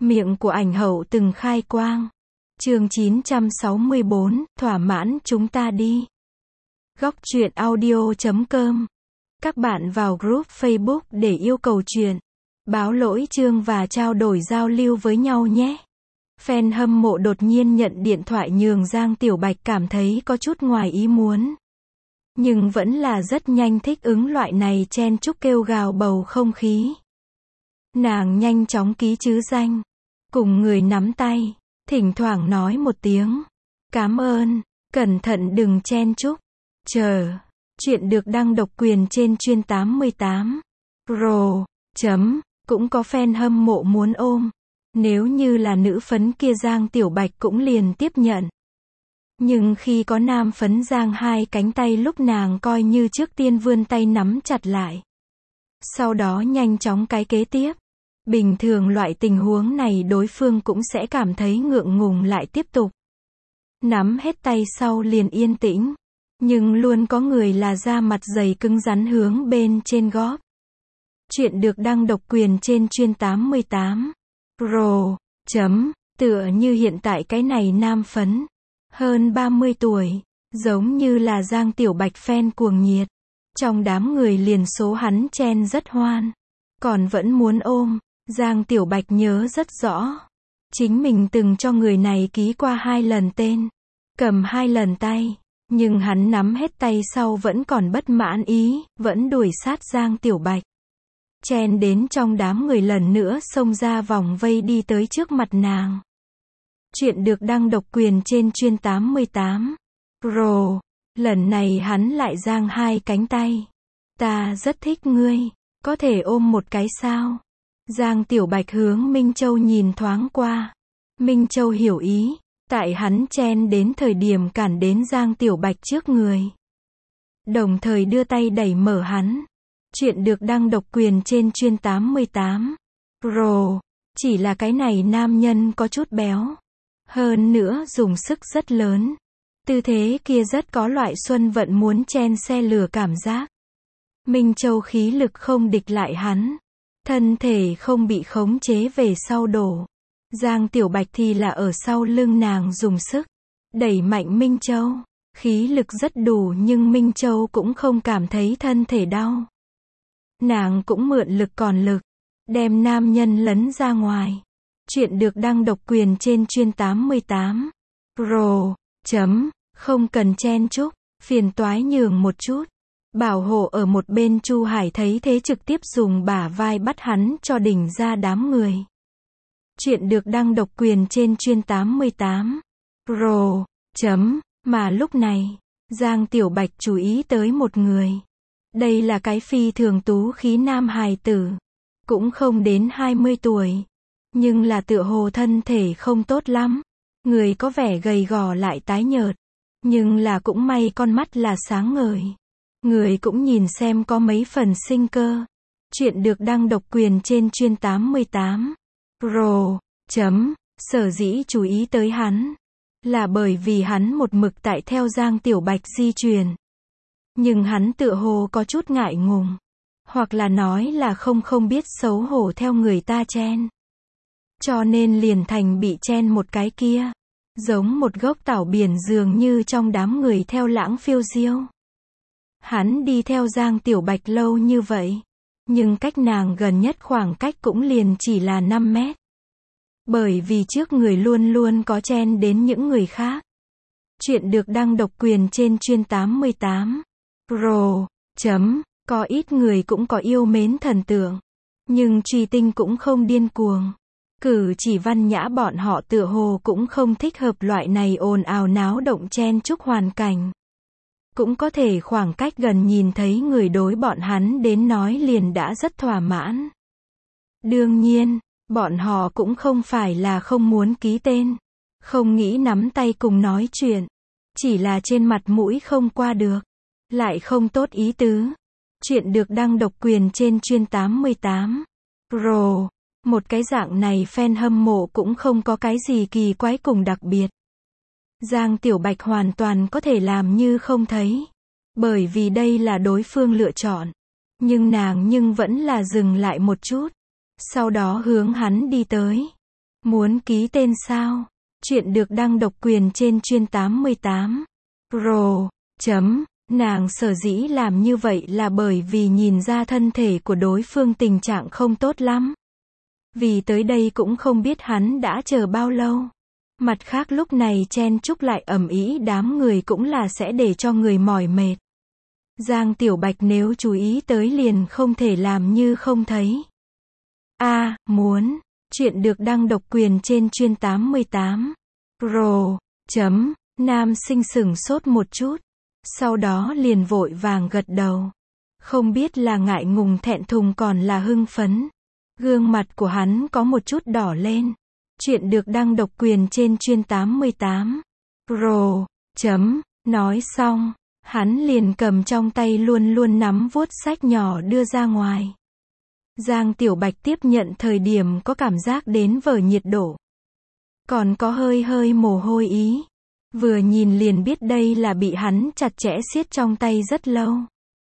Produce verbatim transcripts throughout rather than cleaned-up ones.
Miệng của ảnh hậu từng khai quang. Chương chín trăm sáu mươi bốn, thỏa mãn chúng ta đi. Góc truyện audio chấm com. Các bạn vào group Facebook để yêu cầu truyện, báo lỗi chương và trao đổi giao lưu với nhau nhé. Fan hâm mộ đột nhiên nhận điện thoại nhường Giang Tiểu Bạch cảm thấy có chút ngoài ý muốn. Nhưng vẫn là rất nhanh thích ứng loại này chen chúc kêu gào bầu không khí. Nàng nhanh chóng ký chứ danh, cùng người nắm tay, thỉnh thoảng nói một tiếng cảm ơn, cẩn thận đừng chen chúc. Chờ, chuyện được đăng độc quyền trên chuyên tám mươi tám. Pro, chấm, cũng có fan hâm mộ muốn ôm. Nếu như là nữ phấn kia Giang Tiểu Bạch cũng liền tiếp nhận. Nhưng khi có nam phấn giang hai cánh tay lúc nàng coi như trước tiên vươn tay nắm chặt lại. Sau đó nhanh chóng cái kế tiếp. Bình thường loại tình huống này đối phương cũng sẽ cảm thấy ngượng ngùng lại tiếp tục. Nắm hết tay sau liền yên tĩnh. Nhưng luôn có người là da mặt dày cứng rắn hướng bên trên góp. Chuyện được đăng độc quyền trên chuyên tám mươi tám. Pro, chấm, tựa như hiện tại cái này nam phấn. Hơn ba mươi tuổi, giống như là Giang Tiểu Bạch fan cuồng nhiệt. Trong đám người liền số hắn chen rất hoan. Còn vẫn muốn ôm, Giang Tiểu Bạch nhớ rất rõ. Chính mình từng cho người này ký qua hai lần tên. Cầm hai lần tay. Nhưng hắn nắm hết tay sau vẫn còn bất mãn ý, vẫn đuổi sát Giang Tiểu Bạch. Chen đến trong đám người lần nữa xông ra vòng vây đi tới trước mặt nàng. Chuyện được đăng độc quyền trên chuyên tám mươi tám. Pro, lần này hắn lại giang hai cánh tay. Ta rất thích ngươi, có thể ôm một cái sao? Giang Tiểu Bạch hướng Minh Châu nhìn thoáng qua. Minh Châu hiểu ý, tại hắn chen đến thời điểm cản đến Giang Tiểu Bạch trước người. Đồng thời đưa tay đẩy mở hắn. Chuyện được đăng độc quyền trên chuyên tám mươi tám. Pro, chỉ là cái này nam nhân có chút béo. Hơn nữa dùng sức rất lớn. Tư thế kia rất có loại Xuân Vận muốn chen xe lửa cảm giác. Minh Châu khí lực không địch lại hắn. Thân thể không bị khống chế về sau đổ. Giang Tiểu Bạch thì là ở sau lưng nàng dùng sức. Đẩy mạnh Minh Châu. Khí lực rất đủ nhưng Minh Châu cũng không cảm thấy thân thể đau. Nàng cũng mượn lực còn lực. Đem nam nhân lấn ra ngoài. Chuyện được đăng độc quyền trên chuyên tám mươi tám. Pro, chấm, không cần chen chúc, phiền toái nhường một chút. Bảo hộ ở một bên Chu Hải thấy thế trực tiếp dùng bả vai bắt hắn cho đỉnh ra đám người. Chuyện được đăng độc quyền trên chuyên tám mươi tám. Pro, chấm, mà lúc này, Giang Tiểu Bạch chú ý tới một người. Đây là cái phi thường tú khí nam hài tử. Cũng không đến hai mươi tuổi. Nhưng là tựa hồ thân thể không tốt lắm. Người có vẻ gầy gò lại tái nhợt. Nhưng là cũng may con mắt là sáng ngời. Người cũng nhìn xem có mấy phần sinh cơ. Chuyện được đăng độc quyền trên chuyên tám mươi tám. Pro, chấm, sở dĩ chú ý tới hắn. Là bởi vì hắn một mực tại theo Giang Tiểu Bạch di chuyển. Nhưng hắn tựa hồ có chút ngại ngùng. Hoặc là nói là không không biết xấu hổ theo người ta chen. Cho nên liền thành bị chen một cái kia. Giống một gốc tảo biển dường như trong đám người theo lãng phiêu diêu. Hắn đi theo Giang Tiểu Bạch lâu như vậy. Nhưng cách nàng gần nhất khoảng cách cũng liền chỉ là năm mét. Bởi vì trước người luôn luôn có chen đến những người khác. Chuyện được đăng độc quyền trên chuyên tám mươi tám. Pro, chấm, có ít người cũng có yêu mến thần tượng. Nhưng truy tinh cũng không điên cuồng. Cử chỉ văn nhã bọn họ tựa hồ cũng không thích hợp loại này ồn ào náo động chen chúc hoàn cảnh. Cũng có thể khoảng cách gần nhìn thấy người đối bọn hắn đến nói liền đã rất thỏa mãn. Đương nhiên, bọn họ cũng không phải là không muốn ký tên. Không nghĩ nắm tay cùng nói chuyện. Chỉ là trên mặt mũi không qua được. Lại không tốt ý tứ. Chuyện được đăng độc quyền trên chuyên tám mươi tám. Pro, một cái dạng này fan hâm mộ cũng không có cái gì kỳ quái cùng đặc biệt. Giang Tiểu Bạch hoàn toàn có thể làm như không thấy. Bởi vì đây là đối phương lựa chọn. Nhưng nàng nhưng vẫn là dừng lại một chút. Sau đó hướng hắn đi tới. Muốn ký tên sao? Chuyện được đăng độc quyền trên chuyên tám mươi tám pro chấm Nàng sở dĩ làm như vậy là bởi vì nhìn ra thân thể của đối phương tình trạng không tốt lắm. Vì tới đây cũng không biết hắn đã chờ bao lâu. Mặt khác lúc này chen chúc lại ầm ĩ đám người cũng là sẽ để cho người mỏi mệt. Giang Tiểu Bạch nếu chú ý tới liền không thể làm như không thấy. A, à, muốn. Chuyện được đăng độc quyền trên chuyên tám mươi tám pro chấm Nam Sinh sửng sốt một chút. Sau đó liền vội vàng gật đầu. Không biết là ngại ngùng thẹn thùng còn là hưng phấn. Gương mặt của hắn có một chút đỏ lên. Chuyện được đăng độc quyền trên chuyên tám mươi tám pro chấm Nói xong, hắn liền cầm trong tay luôn luôn nắm vuốt sách nhỏ đưa ra ngoài. Giang Tiểu Bạch tiếp nhận thời điểm có cảm giác đến vở nhiệt độ. Còn có hơi hơi mồ hôi ý. Vừa nhìn liền biết đây là bị hắn chặt chẽ siết trong tay rất lâu.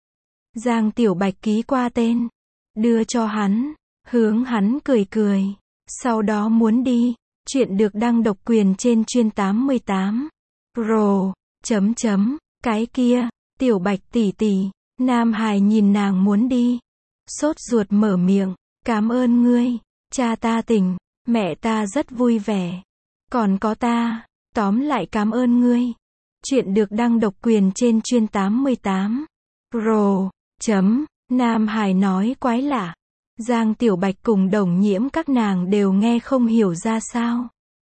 Giang Tiểu Bạch ký qua tên. Đưa cho hắn. Hướng hắn cười cười. Sau đó muốn đi. Chuyện được đăng độc quyền trên chuyên tám mươi tám pro chấm chấm Cái kia, Tiểu Bạch tỷ tỷ. Nam Hải nhìn nàng muốn đi. Sốt ruột mở miệng. Cảm ơn ngươi. Cha ta tỉnh. Mẹ ta rất vui vẻ. Còn có ta. Tóm lại cảm ơn ngươi. Chuyện được đăng độc quyền trên chuyên tám mươi tám pro chấm Nam Hải nói quái lạ. Giang Tiểu Bạch cùng Đồng Nhiễm các nàng đều nghe không hiểu ra sao.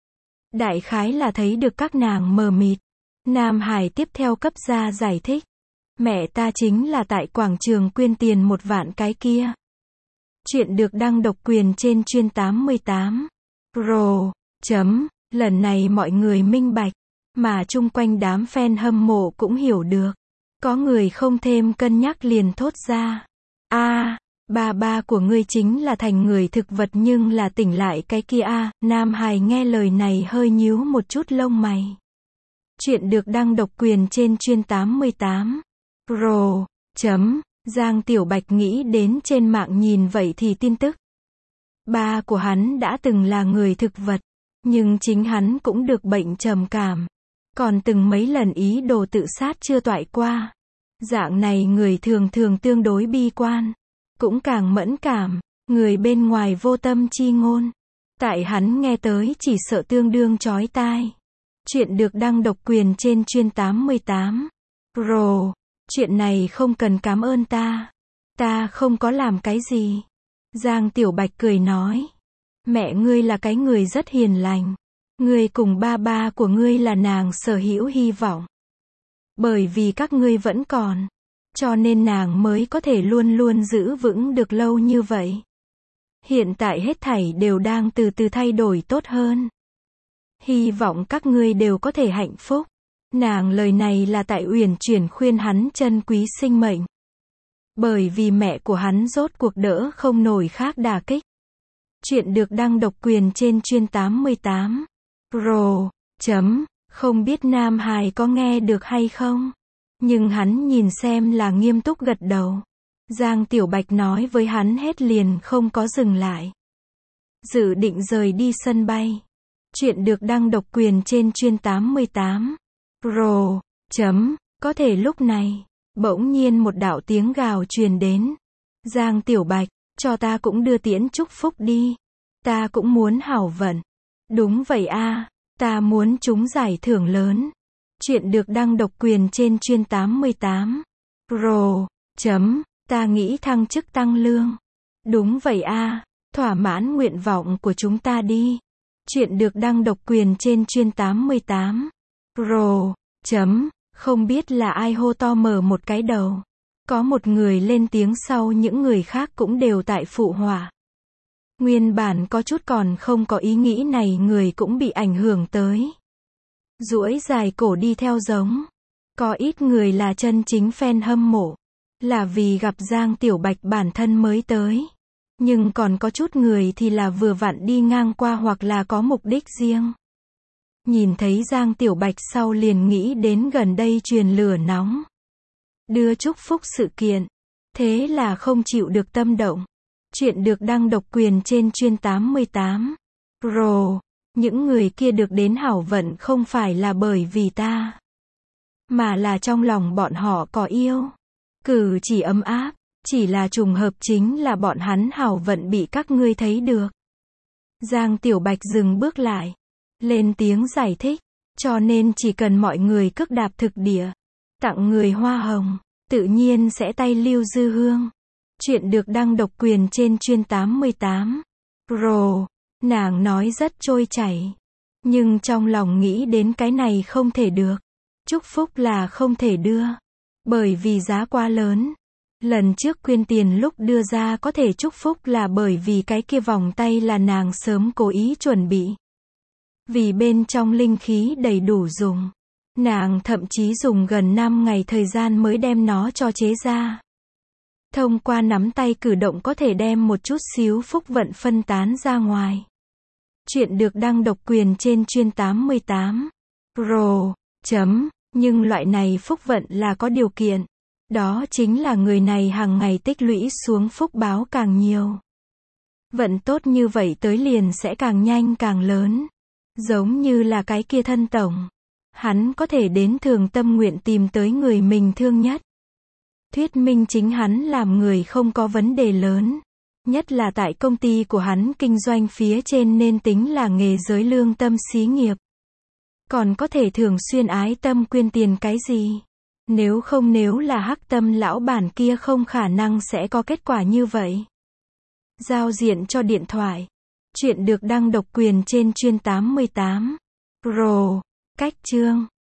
Đại khái là thấy được các nàng mờ mịt. Nam Hải tiếp theo cấp ra giải thích. Mẹ ta chính là tại quảng trường quyên tiền một vạn cái kia. Chuyện được đăng độc quyền trên chuyên tám mươi tám pro chấm Lần này mọi người minh bạch, mà chung quanh đám fan hâm mộ cũng hiểu được. Có người không thêm cân nhắc liền thốt ra. A, à, ba ba của ngươi chính là thành người thực vật nhưng là tỉnh lại cái kia a. À. Nam Hải nghe lời này hơi nhíu một chút lông mày. Chuyện được đăng độc quyền trên chuyên tám mươi tám pro chấm Giang Tiểu Bạch nghĩ đến trên mạng nhìn vậy thì tin tức. Ba của hắn đã từng là người thực vật. Nhưng chính hắn cũng được bệnh trầm cảm. Còn từng mấy lần ý đồ tự sát chưa toại qua. Dạng này người thường thường tương đối bi quan. Cũng càng mẫn cảm. Người bên ngoài vô tâm chi ngôn. Tại hắn nghe tới chỉ sợ tương đương chói tai. Chuyện được đăng độc quyền trên chuyên tám mươi tám pro Chuyện này không cần cảm ơn ta. Ta không có làm cái gì. Giang Tiểu Bạch cười nói. Mẹ ngươi là cái người rất hiền lành. Ngươi cùng ba ba của ngươi là nàng sở hữu hy vọng. Bởi vì các ngươi vẫn còn. Cho nên nàng mới có thể luôn luôn giữ vững được lâu như vậy. Hiện tại hết thảy đều đang từ từ thay đổi tốt hơn. Hy vọng các ngươi đều có thể hạnh phúc. Nàng lời này là tại uyển chuyển khuyên hắn trân quý sinh mệnh. Bởi vì mẹ của hắn rốt cuộc đỡ không nổi khác đả kích. Chuyện được đăng độc quyền trên chuyên tám mươi tám pro chấm Không biết Nam Hải có nghe được hay không. Nhưng hắn nhìn xem là nghiêm túc gật đầu. Giang Tiểu Bạch nói với hắn hết liền không có dừng lại. Dự định rời đi sân bay. Chuyện được đăng độc quyền trên chuyên tám mươi tám pro chấm Có thể lúc này, bỗng nhiên một đạo tiếng gào truyền đến. Giang Tiểu Bạch, cho ta cũng đưa tiễn chúc phúc đi. Ta cũng muốn hảo vận. Đúng vậy a, à, ta muốn trúng giải thưởng lớn. Chuyện được đăng độc quyền trên chuyên tám mươi tám pro chấm Ta nghĩ thăng chức tăng lương. Đúng vậy a, à, thỏa mãn nguyện vọng của chúng ta đi. Chuyện được đăng độc quyền trên chuyên tám mươi tám pro chấm Không biết là ai hô to mở một cái đầu. Có một người lên tiếng sau những người khác cũng đều tại phụ họa. Nguyên bản có chút còn không có ý nghĩ này người cũng bị ảnh hưởng tới. Duỗi dài cổ đi theo giống. Có ít người là chân chính fan hâm mộ. Là vì gặp Giang Tiểu Bạch bản thân mới tới. Nhưng còn có chút người thì là vừa vặn đi ngang qua hoặc là có mục đích riêng. Nhìn thấy Giang Tiểu Bạch sau liền nghĩ đến gần đây truyền lửa nóng. Đưa chúc phúc sự kiện. Thế là không chịu được tâm động. Chuyện được đăng độc quyền trên chuyên tám mươi tám Rồ, những người kia được đến hảo vận không phải là bởi vì ta, mà là trong lòng bọn họ có yêu. Cử chỉ ấm áp, chỉ là trùng hợp chính là bọn hắn hảo vận bị các ngươi thấy được. Giang Tiểu Bạch dừng bước lại, lên tiếng giải thích, cho nên chỉ cần mọi người cước đạp thực địa, tặng người hoa hồng, tự nhiên sẽ tay lưu dư hương. Chuyện được đăng độc quyền trên chuyên tám mươi tám. Rồ, nàng nói rất trôi chảy, nhưng trong lòng nghĩ đến cái này không thể được. Chúc phúc là không thể đưa, bởi vì giá quá lớn. Lần trước quyên tiền lúc đưa ra có thể chúc phúc là bởi vì cái kia vòng tay là nàng sớm cố ý chuẩn bị. Vì bên trong linh khí đầy đủ dùng. Nàng thậm chí dùng gần năm ngày thời gian mới đem nó cho chế ra. Thông qua nắm tay cử động có thể đem một chút xíu phúc vận phân tán ra ngoài. Chuyện được đăng độc quyền trên chuyên tám mươi tám. Rồ, chấm, nhưng loại này phúc vận là có điều kiện. Đó chính là người này hàng ngày tích lũy xuống phúc báo càng nhiều. Vận tốt như vậy tới liền sẽ càng nhanh càng lớn. Giống như là cái kia thân tổng. Hắn có thể đến Thường Tâm Nguyện tìm tới người mình thương nhất. Thuyết minh chính hắn làm người không có vấn đề lớn. Nhất là tại công ty của hắn kinh doanh phía trên nên tính là nghề giới lương tâm xí nghiệp. Còn có thể thường xuyên ái tâm quyên tiền cái gì. Nếu không nếu là hắc tâm lão bản kia không khả năng sẽ có kết quả như vậy. Giao diện cho điện thoại. Chuyện được đăng độc quyền trên chuyên tám mươi tám. Rồ, cách chương.